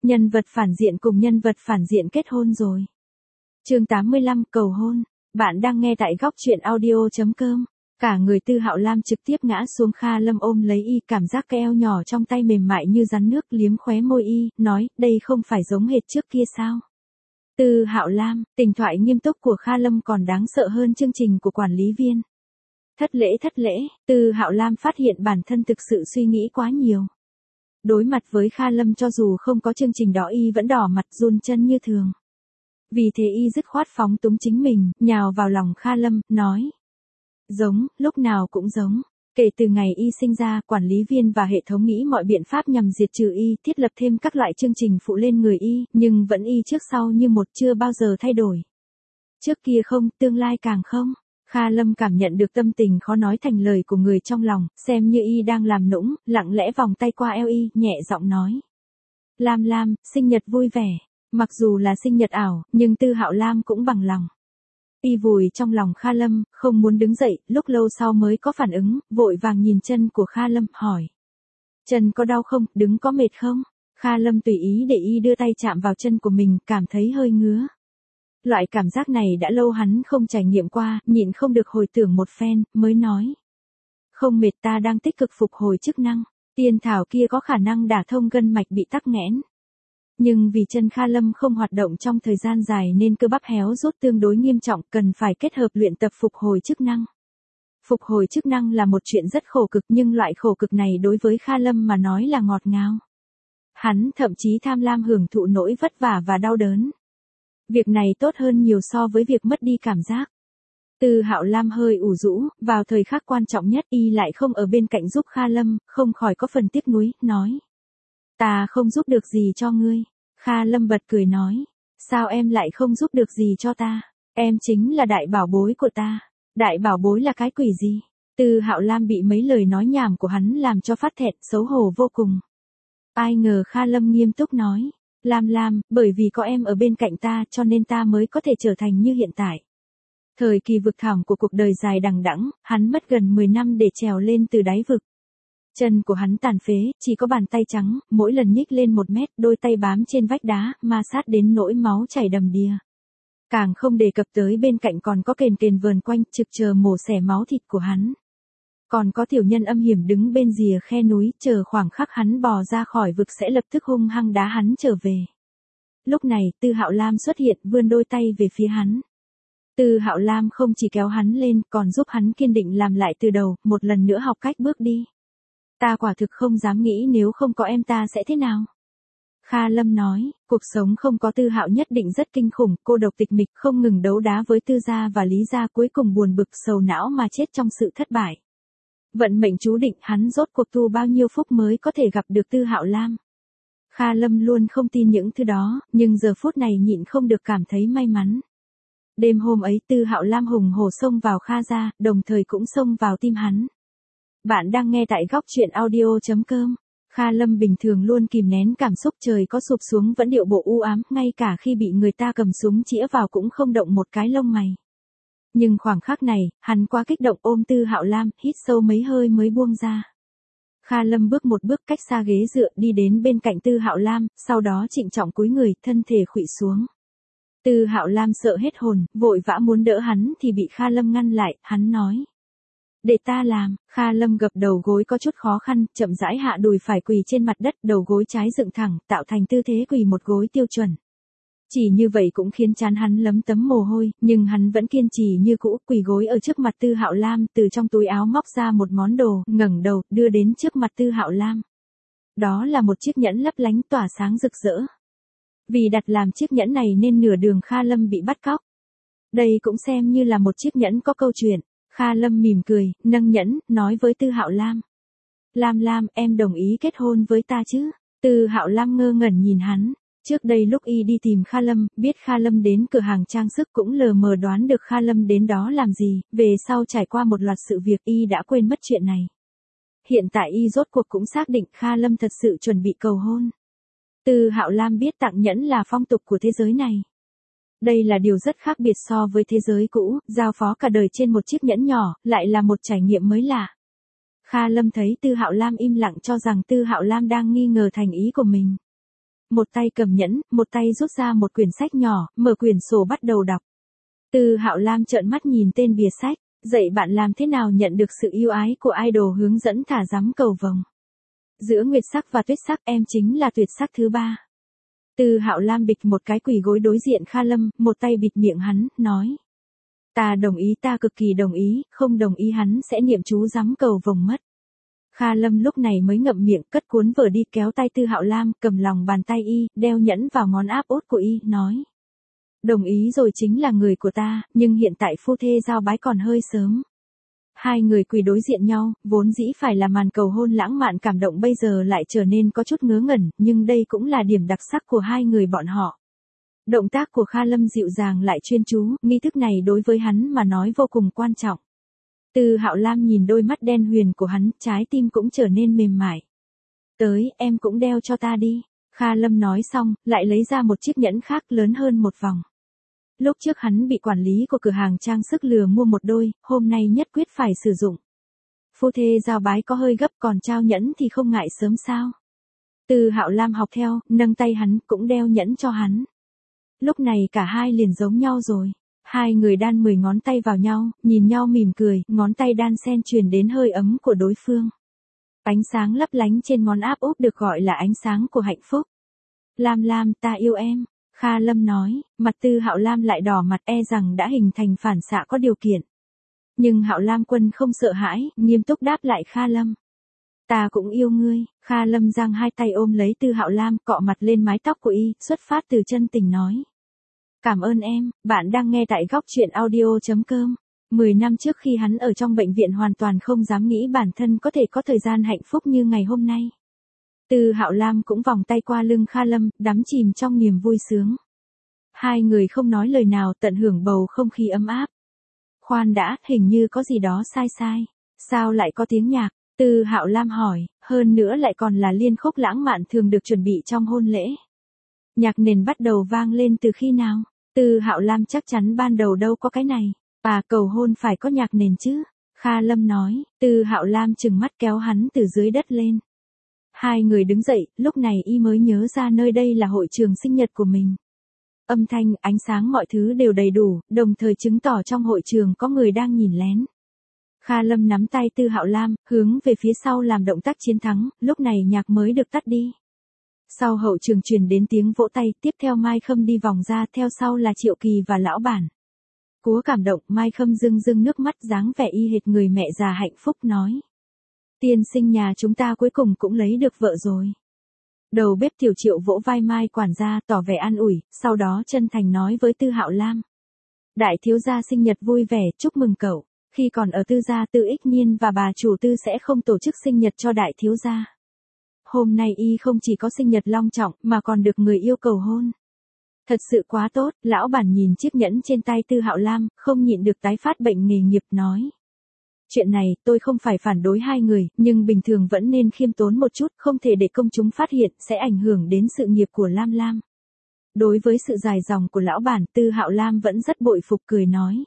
Nhân vật phản diện cùng nhân vật phản diện kết hôn rồi. Chương 85 cầu hôn. Bạn đang nghe tại góc truyện audio.com. Cả người Tư Hạo Lam trực tiếp ngã xuống, Kha Lâm ôm lấy y, cảm giác cái eo nhỏ trong tay mềm mại như rắn nước, liếm khóe môi y, nói, đây không phải giống hệt trước kia sao? Tư Hạo Lam, tình thoại nghiêm túc của Kha Lâm còn đáng sợ hơn chương trình của quản lý viên. Thất lễ, Tư Hạo Lam phát hiện bản thân thực sự suy nghĩ quá nhiều. Đối mặt với Kha Lâm cho dù không có chương trình đó y vẫn đỏ mặt run chân như thường. Vì thế y dứt khoát phóng túng chính mình, nhào vào lòng Kha Lâm, nói. Giống, lúc nào cũng giống. Kể từ ngày y sinh ra, quản lý viên và hệ thống nghĩ mọi biện pháp nhằm diệt trừ y, thiết lập thêm các loại chương trình phụ lên người y, nhưng vẫn y trước sau như một, chưa bao giờ thay đổi. Trước kia không, tương lai càng không. Kha Lâm cảm nhận được tâm tình khó nói thành lời của người trong lòng, xem như y đang làm nũng, lặng lẽ vòng tay qua eo y, nhẹ giọng nói. Lam, sinh nhật vui vẻ. Mặc dù là sinh nhật ảo, nhưng Tư Hạo Lam cũng bằng lòng. Y vùi trong lòng Kha Lâm, không muốn đứng dậy, lúc lâu sau mới có phản ứng, vội vàng nhìn chân của Kha Lâm, hỏi. Chân có đau không, đứng có mệt không? Kha Lâm tùy ý để y đưa tay chạm vào chân của mình, cảm thấy hơi ngứa. Loại cảm giác này đã lâu hắn không trải nghiệm qua, nhịn không được hồi tưởng một phen, mới nói. Không mệt, ta đang tích cực phục hồi chức năng, tiên thảo kia có khả năng đả thông gân mạch bị tắc nghẽn. Nhưng vì chân Kha Lâm không hoạt động trong thời gian dài nên cơ bắp héo rút tương đối nghiêm trọng, cần phải kết hợp luyện tập phục hồi chức năng. Phục hồi chức năng là một chuyện rất khổ cực, nhưng loại khổ cực này đối với Kha Lâm mà nói là ngọt ngào. Hắn thậm chí tham lam hưởng thụ nỗi vất vả và đau đớn. Việc này tốt hơn nhiều so với việc mất đi cảm giác. Tư Hạo Lam hơi ủ rũ, vào thời khắc quan trọng nhất y lại không ở bên cạnh giúp Kha Lâm, không khỏi có phần tiếc nuối, nói. Ta không giúp được gì cho ngươi. Kha Lâm bật cười nói. Sao em lại không giúp được gì cho ta? Em chính là đại bảo bối của ta. Đại bảo bối là cái quỷ gì? Tư Hạo Lam bị mấy lời nói nhảm của hắn làm cho phát thẹn, xấu hổ vô cùng. Ai ngờ Kha Lâm nghiêm túc nói. Lam, bởi vì có em ở bên cạnh ta cho nên ta mới có thể trở thành như hiện tại. Thời kỳ vực thẳm của cuộc đời dài đằng đẵng, hắn mất gần 10 năm để trèo lên từ đáy vực. Chân của hắn tàn phế, chỉ có bàn tay trắng, mỗi lần nhích lên 1 mét, đôi tay bám trên vách đá, ma sát đến nỗi máu chảy đầm đìa. Càng không đề cập tới bên cạnh còn có kền vờn quanh, trực chờ mổ xẻ máu thịt của hắn. Còn có tiểu nhân âm hiểm đứng bên rìa khe núi, chờ khoảng khắc hắn bò ra khỏi vực sẽ lập tức hung hăng đá hắn trở về. Lúc này, Tư Hạo Lam xuất hiện, vươn đôi tay về phía hắn. Tư Hạo Lam không chỉ kéo hắn lên, còn giúp hắn kiên định làm lại từ đầu, một lần nữa học cách bước đi. Ta quả thực không dám nghĩ nếu không có em ta sẽ thế nào. Kha Lâm nói, cuộc sống không có Tư Hạo nhất định rất kinh khủng, cô độc tịch mịch, không ngừng đấu đá với Tư gia và Lý gia, cuối cùng buồn bực sầu não mà chết trong sự thất bại. Vận mệnh chú định hắn rốt cuộc tu bao nhiêu phúc mới có thể gặp được Tư Hạo Lam. Kha Lâm luôn không tin những thứ đó, nhưng giờ phút này nhịn không được cảm thấy may mắn. Đêm hôm ấy Tư Hạo Lam hùng hổ xông vào Kha gia, đồng thời cũng xông vào tim hắn. Bạn đang nghe tại góc truyện audio.com. Kha Lâm bình thường luôn kìm nén cảm xúc, trời có sụp xuống vẫn điệu bộ u ám, ngay cả khi bị người ta cầm súng chĩa vào cũng không động một cái lông mày. Nhưng khoảng khắc này, hắn quá kích động ôm Tư Hạo Lam, hít sâu mấy hơi mới buông ra. Kha Lâm bước một bước cách xa ghế dựa đi đến bên cạnh Tư Hạo Lam, sau đó trịnh trọng cúi người, thân thể khuỵu xuống. Tư Hạo Lam sợ hết hồn, vội vã muốn đỡ hắn thì bị Kha Lâm ngăn lại, hắn nói. Để ta làm. Kha Lâm gập đầu gối có chút khó khăn, chậm rãi hạ đùi phải quỳ trên mặt đất, đầu gối trái dựng thẳng, tạo thành tư thế quỳ một gối tiêu chuẩn. Chỉ như vậy cũng khiến trán hắn lấm tấm mồ hôi, nhưng hắn vẫn kiên trì như cũ, quỳ gối ở trước mặt Tư Hạo Lam, từ trong túi áo móc ra một món đồ, ngẩng đầu, đưa đến trước mặt Tư Hạo Lam. Đó là một chiếc nhẫn lấp lánh tỏa sáng rực rỡ. Vì đặt làm chiếc nhẫn này nên nửa đường Kha Lâm bị bắt cóc. Đây cũng xem như là một chiếc nhẫn có câu chuyện. Kha Lâm mỉm cười, nâng nhẫn, nói với Tư Hạo Lam. Lam, em đồng ý kết hôn với ta chứ? Tư Hạo Lam ngơ ngẩn nhìn hắn. Trước đây lúc y đi tìm Kha Lâm, biết Kha Lâm đến cửa hàng trang sức cũng lờ mờ đoán được Kha Lâm đến đó làm gì, về sau trải qua một loạt sự việc y đã quên mất chuyện này. Hiện tại y rốt cuộc cũng xác định Kha Lâm thật sự chuẩn bị cầu hôn. Tư Hạo Lam biết tặng nhẫn là phong tục của thế giới này. Đây là điều rất khác biệt so với thế giới cũ, giao phó cả đời trên một chiếc nhẫn nhỏ, lại là một trải nghiệm mới lạ. Kha Lâm thấy Tư Hạo Lam im lặng cho rằng Tư Hạo Lam đang nghi ngờ thành ý của mình. một tay cầm nhẫn, một tay rút ra một quyển sách nhỏ, mở quyển sổ bắt đầu đọc. Từ Hạo Lam trợn mắt nhìn tên bìa sách, dạy bạn làm thế nào nhận được sự yêu ái của idol hướng dẫn thả rắm cầu vồng. Giữa nguyệt sắc và tuyết sắc em chính là tuyệt sắc thứ ba. Từ Hạo Lam bịch một cái quỳ gối đối diện Kha Lâm, một tay bịt miệng hắn, nói. Ta đồng ý, ta cực kỳ đồng ý, không đồng ý hắn sẽ niệm chú rắm cầu vồng mất. Kha Lâm lúc này mới ngậm miệng, cất cuốn vở đi, kéo tay Từ Hạo Lam, cầm lòng bàn tay y, đeo nhẫn vào ngón áp út của y, nói. Đồng ý rồi, chính là người của ta, nhưng hiện tại phu thê giao bái còn hơi sớm. Hai người quỳ đối diện nhau, vốn dĩ phải là màn cầu hôn lãng mạn cảm động bây giờ lại trở nên có chút ngớ ngẩn, nhưng đây cũng là điểm đặc sắc của hai người bọn họ. Động tác của Kha Lâm dịu dàng lại chuyên chú, nghi thức này đối với hắn mà nói vô cùng quan trọng. Từ Hạo Lam nhìn đôi mắt đen huyền của hắn, trái tim cũng trở nên mềm mại. Tới, em cũng đeo cho ta đi. Kha Lâm nói xong, lại lấy ra một chiếc nhẫn khác lớn hơn một vòng. Lúc trước hắn bị quản lý của cửa hàng trang sức lừa mua một đôi, hôm nay nhất quyết phải sử dụng. Phu thê giao bái có hơi gấp, còn trao nhẫn thì không ngại sớm sao. Từ Hạo Lam học theo, nâng tay hắn, cũng đeo nhẫn cho hắn. Lúc này cả hai liền giống nhau rồi. Hai người đan 10 ngón tay vào nhau, nhìn nhau mỉm cười, ngón tay đan xen truyền đến hơi ấm của đối phương. Ánh sáng lấp lánh trên ngón áp út được gọi là ánh sáng của hạnh phúc. Lam Lam, ta yêu em. Kha Lâm nói, mặt Từ Hạo Lam lại đỏ mặt, e rằng đã hình thành phản xạ có điều kiện. Nhưng Hạo Lam Quân không sợ hãi, nghiêm túc đáp lại Kha Lâm. Ta cũng yêu ngươi. Kha Lâm giang hai tay ôm lấy Từ Hạo Lam, cọ mặt lên mái tóc của y, xuất phát từ chân tình nói. Cảm ơn em, bạn đang nghe tại góc truyện audio.com. 10 năm trước khi hắn ở trong bệnh viện hoàn toàn không dám nghĩ bản thân có thể có thời gian hạnh phúc như ngày hôm nay. Từ Hạo Lam cũng vòng tay qua lưng Kha Lâm, đắm chìm trong niềm vui sướng. Hai người không nói lời nào, tận hưởng bầu không khí ấm áp. Khoan đã, hình như có gì đó sai sai. Sao lại có tiếng nhạc? Từ Hạo Lam hỏi, hơn nữa lại còn là liên khúc lãng mạn thường được chuẩn bị trong hôn lễ. Nhạc nền bắt đầu vang lên từ khi nào? Từ Hạo Lam chắc chắn ban đầu đâu có cái này. Cầu hôn phải có nhạc nền chứ. Kha Lâm nói, Từ Hạo Lam trừng mắt kéo hắn từ dưới đất lên. Hai người đứng dậy, lúc này y mới nhớ ra nơi đây là hội trường sinh nhật của mình. Âm thanh, ánh sáng mọi thứ đều đầy đủ, đồng thời chứng tỏ trong hội trường có người đang nhìn lén. Kha Lâm nắm tay Từ Hạo Lam, hướng về phía sau làm động tác chiến thắng, lúc này nhạc mới được tắt đi. Sau hậu trường truyền đến tiếng vỗ tay, tiếp theo Mai Khâm đi vòng ra, theo sau là Triệu Kỳ và lão bản. Cúa cảm động, Mai Khâm rưng rưng nước mắt, dáng vẻ y hệt người mẹ già hạnh phúc nói. Tiên sinh nhà chúng ta cuối cùng cũng lấy được vợ rồi. Đầu bếp Tiểu Triệu vỗ vai Mai quản gia, tỏ vẻ an ủi, sau đó chân thành nói với Từ Hạo Lam. Đại thiếu gia sinh nhật vui vẻ, chúc mừng cậu. Khi còn ở Tư gia, Tư Ích Nhiên và bà chủ Tư sẽ không tổ chức sinh nhật cho đại thiếu gia. Hôm nay y không chỉ có sinh nhật long trọng, mà còn được người yêu cầu hôn. Thật sự quá tốt, lão bản nhìn chiếc nhẫn trên tay Từ Hạo Lam, không nhịn được tái phát bệnh nghề nghiệp nói. Chuyện này, tôi không phải phản đối hai người, nhưng bình thường vẫn nên khiêm tốn một chút, không thể để công chúng phát hiện, sẽ ảnh hưởng đến sự nghiệp của Lam Lam. Đối với sự dài dòng của lão bản, Từ Hạo Lam vẫn rất bội phục, cười nói.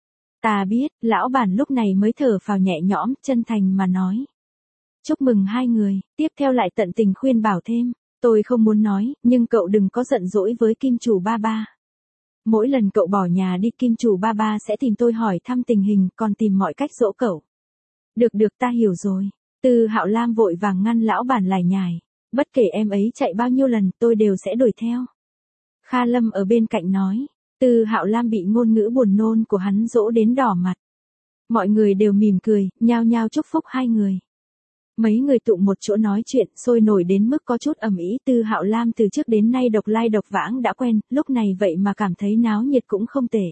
Ta biết, lão bản lúc này mới thở phào nhẹ nhõm, chân thành mà nói. Chúc mừng hai người, tiếp theo lại tận tình khuyên bảo thêm. Tôi không muốn nói, nhưng cậu đừng có giận dỗi với kim chủ ba ba. Mỗi lần cậu bỏ nhà đi, kim chủ ba ba sẽ tìm tôi hỏi thăm tình hình, còn tìm mọi cách dỗ cậu. Được ta hiểu rồi. Từ Hạo Lam vội vàng ngăn lão bản lải nhải. Bất kể em ấy chạy bao nhiêu lần, tôi đều sẽ đuổi theo. Kha Lâm ở bên cạnh nói. Từ Hạo Lam bị ngôn ngữ buồn nôn của hắn dỗ đến đỏ mặt. Mọi người đều mỉm cười, nhao nhao chúc phúc hai người. Mấy người tụ một chỗ nói chuyện, sôi nổi đến mức có chút ầm ĩ. Từ Hạo Lam từ trước đến nay độc lai độc vãng đã quen, lúc này vậy mà cảm thấy náo nhiệt cũng không tệ.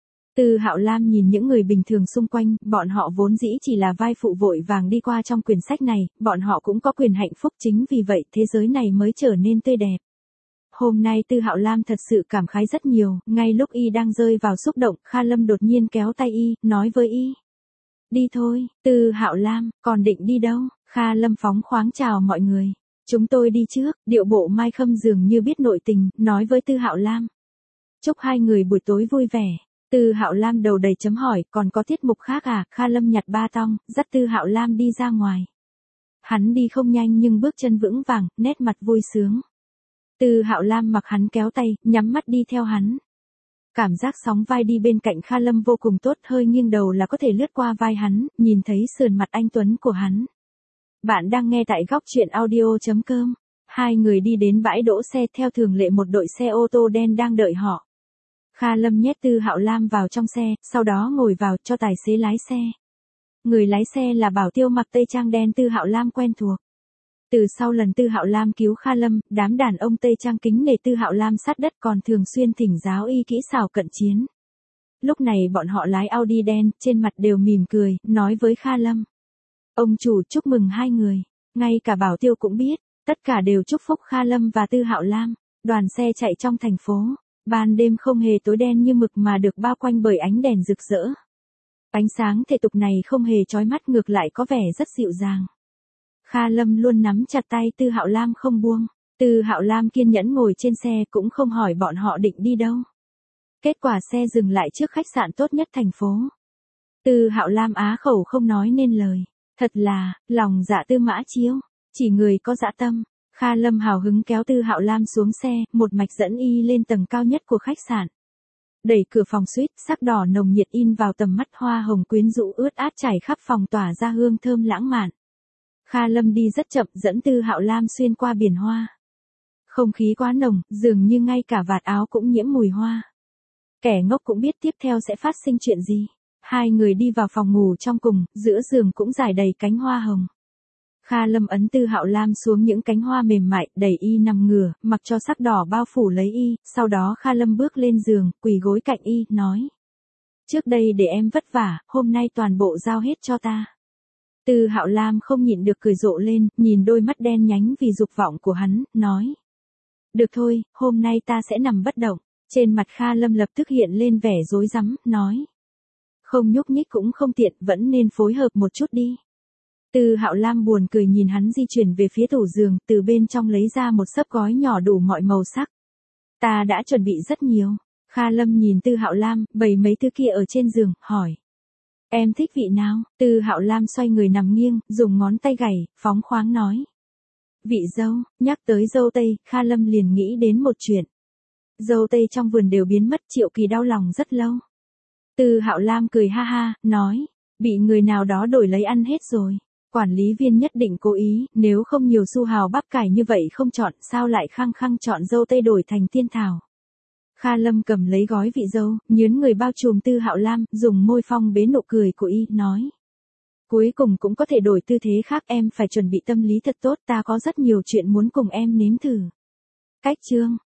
Từ Hạo Lam nhìn những người bình thường xung quanh, bọn họ vốn dĩ chỉ là vai phụ vội vàng đi qua trong quyển sách này, bọn họ cũng có quyền hạnh phúc, chính vì vậy thế giới này mới trở nên tươi đẹp. Hôm nay Từ Hạo Lam thật sự cảm khái rất nhiều, ngay lúc y đang rơi vào xúc động, Kha Lâm đột nhiên kéo tay y, nói với y. Đi thôi. Từ Hạo Lam, còn định đi đâu? Kha Lâm phóng khoáng chào mọi người. Chúng tôi đi trước, điệu bộ Mai Khâm dường như biết nội tình, nói với Từ Hạo Lam. Chúc hai người buổi tối vui vẻ. Từ Hạo Lam đầu đầy chấm hỏi, còn có tiết mục khác à? Kha Lâm nhặt ba tong, dắt Từ Hạo Lam đi ra ngoài. Hắn đi không nhanh nhưng bước chân vững vàng, nét mặt vui sướng. Tư Hạo Lam mặc hắn kéo tay, nhắm mắt đi theo hắn. Cảm giác sóng vai đi bên cạnh Kha Lâm vô cùng tốt, hơi nghiêng đầu là có thể lướt qua vai hắn, nhìn thấy sườn mặt anh tuấn của hắn. Bạn đang nghe tại góc truyện audio.com. Hai người đi đến bãi đỗ xe, theo thường lệ một đội xe ô tô đen đang đợi họ. Kha Lâm nhét Tư Hạo Lam vào trong xe, sau đó ngồi vào cho tài xế lái xe. Người lái xe là bảo tiêu mặc tây trang đen Tư Hạo Lam quen thuộc. Từ sau lần Tư Hạo Lam cứu Kha Lâm, đám đàn ông tây trang kính nể Tư Hạo Lam sát đất, còn thường xuyên thỉnh giáo y kỹ xảo cận chiến. Lúc này bọn họ lái Audi đen, trên mặt đều mỉm cười, nói với Kha Lâm. Ông chủ chúc mừng hai người. Ngay cả bảo tiêu cũng biết, tất cả đều chúc phúc Kha Lâm và Tư Hạo Lam. Đoàn xe chạy trong thành phố. Ban đêm không hề tối đen như mực mà được bao quanh bởi ánh đèn rực rỡ. Ánh sáng thể tục này không hề chói mắt, ngược lại có vẻ rất dịu dàng. Kha Lâm luôn nắm chặt tay Tư Hạo Lam không buông. Tư Hạo Lam kiên nhẫn ngồi trên xe, cũng không hỏi bọn họ định đi đâu. Kết quả xe dừng lại trước khách sạn tốt nhất thành phố. Tư Hạo Lam á khẩu không nói nên lời. Thật là, lòng dạ tư mã chiếu. Chỉ người có dã tâm. Kha Lâm hào hứng kéo Tư Hạo Lam xuống xe, một mạch dẫn y lên tầng cao nhất của khách sạn. Đẩy cửa phòng suýt, sắc đỏ nồng nhiệt in vào tầm mắt, hoa hồng quyến rũ ướt át chảy khắp phòng, tỏa ra hương thơm lãng mạn. Kha Lâm đi rất chậm, dẫn Tư Hạo Lam xuyên qua biển hoa. Không khí quá nồng, dường như ngay cả vạt áo cũng nhiễm mùi hoa. Kẻ ngốc cũng biết tiếp theo sẽ phát sinh chuyện gì. Hai người đi vào phòng ngủ trong cùng, giữa giường cũng rải đầy cánh hoa hồng. Kha Lâm ấn Tư Hạo Lam xuống những cánh hoa mềm mại, đẩy y nằm ngửa, mặc cho sắc đỏ bao phủ lấy y, sau đó Kha Lâm bước lên giường, quỳ gối cạnh y, nói. Trước đây để em vất vả, hôm nay toàn bộ giao hết cho ta. Tư Hạo Lam không nhịn được cười rộ lên, nhìn đôi mắt đen nhánh vì dục vọng của hắn, nói. Được thôi, hôm nay ta sẽ nằm bất động. Trên mặt Kha Lâm lập tức hiện lên vẻ rối rắm, nói. Không nhúc nhích cũng không tiện, vẫn nên phối hợp một chút đi. Tư Hạo Lam buồn cười nhìn hắn di chuyển về phía tủ giường, từ bên trong lấy ra một xấp gói nhỏ đủ mọi màu sắc. Ta đã chuẩn bị rất nhiều. Kha Lâm nhìn Tư Hạo Lam, bày mấy thứ kia ở trên giường, hỏi. Em thích vị nào? Tư Hạo Lam xoay người nằm nghiêng, dùng ngón tay gảy, phóng khoáng nói. Vị dâu. Nhắc tới dâu tây, Kha Lâm liền nghĩ đến một chuyện. Dâu tây trong vườn đều biến mất, Triệu Kỳ đau lòng rất lâu. Tư Hạo Lam cười ha ha, nói. Bị người nào đó đổi lấy ăn hết rồi. Quản lý viên nhất định cố ý, nếu không nhiều xu hào bắp cải như vậy không chọn, sao lại khăng khăng chọn dâu tây đổi thành tiên thảo. Kha Lâm cầm lấy gói vị dâu, nhướn người bao trùm Tư Hạo Lam, dùng môi phong bế nụ cười của y, nói. Cuối cùng cũng có thể đổi tư thế khác, em phải chuẩn bị tâm lý thật tốt, ta có rất nhiều chuyện muốn cùng em nếm thử. Cách chương.